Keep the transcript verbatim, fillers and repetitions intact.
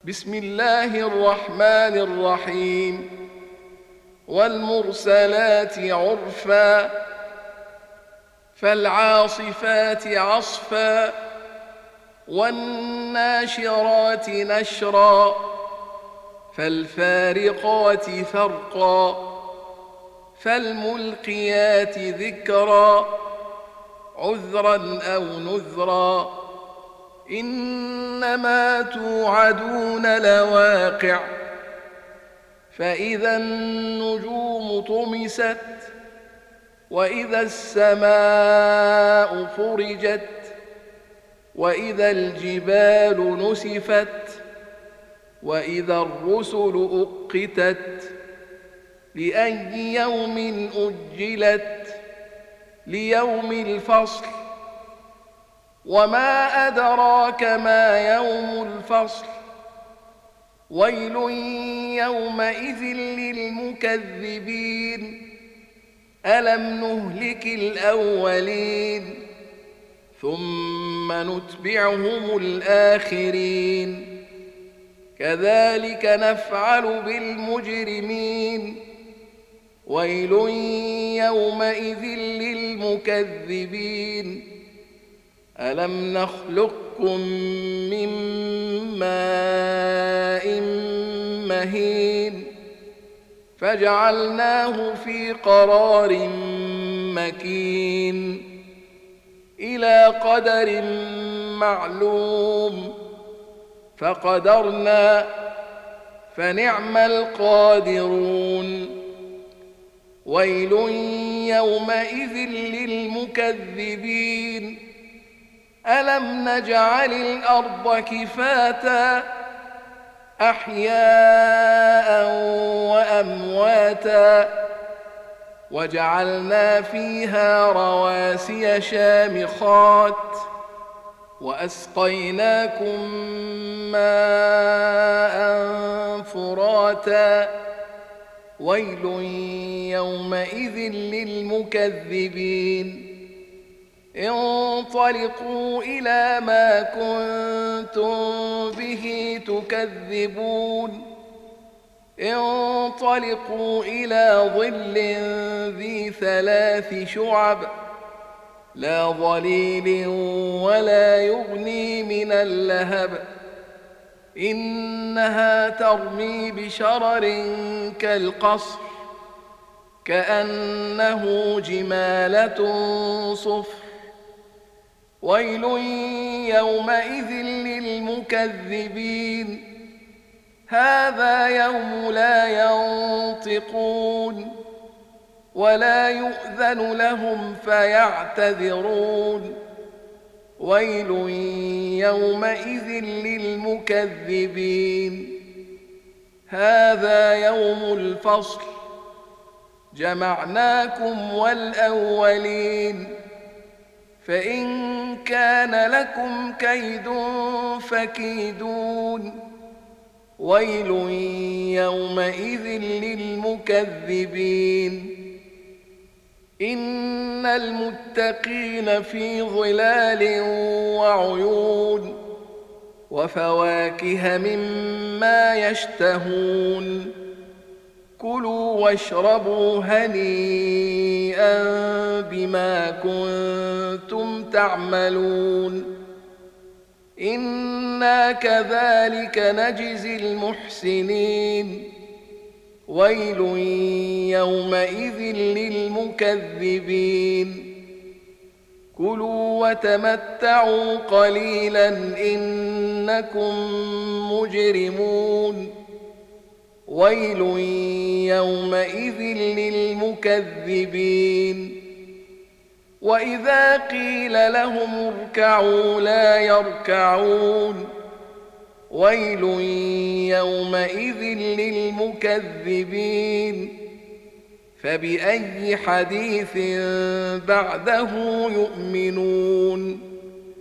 بسم الله الرحمن الرحيم والمرسلات عرفا فالعاصفات عصفا والناشرات نشرا فالفارقات فرقا فالملقيات ذكرا عذرا أو نذرا إنما توعدون لواقع فإذا النجوم طمست وإذا السماء فرجت وإذا الجبال نسفت وإذا الرسل أقتت لأي يوم أجلت ليوم الفصل وما أدراك ما يوم الفصل ويل يومئذ للمكذبين ألم نهلك الأولين ثم نتبعهم الآخرين كذلك نفعل بالمجرمين ويل يومئذ للمكذبين ألم نخلقكم من ماء مهين فجعلناه في قرار مكين إلى قدر معلوم فقدرنا فنعم القادرون ويل يومئذ للمكذبين ألم نجعل الأرض كفاتا أحياء وأمواتا وجعلنا فيها رواسي شامخات وأسقيناكم ماء فراتا ويل يومئذ للمكذبين انطلقوا إلى ما كنتم به تكذبون انطلقوا إلى ظل ذي ثلاث شعب لا ظليل ولا يغني من اللهب إنها ترمي بشرر كالقصر كأنه جمالة صفر ويل يومئذ للمكذبين هذا يوم لا ينطقون ولا يؤذن لهم فيعتذرون ويل يومئذ للمكذبين هذا يوم الفصل جمعناكم والأولين فإن كان لكم كيد فكيدون ويل يومئذ للمكذبين إن المتقين في ظلال وعيون وفواكه مما يشتهون كلوا واشربوا هنيئا بما كنتم تعملون إنا كذلك نجزي المحسنين ويل يومئذ للمكذبين كلوا وتمتعوا قليلا إنكم مجرمون ويل يومئذ للمكذبين وإذا قيل لهم اركعوا لا يركعون ويل يومئذ للمكذبين فبأي حديث بعده يؤمنون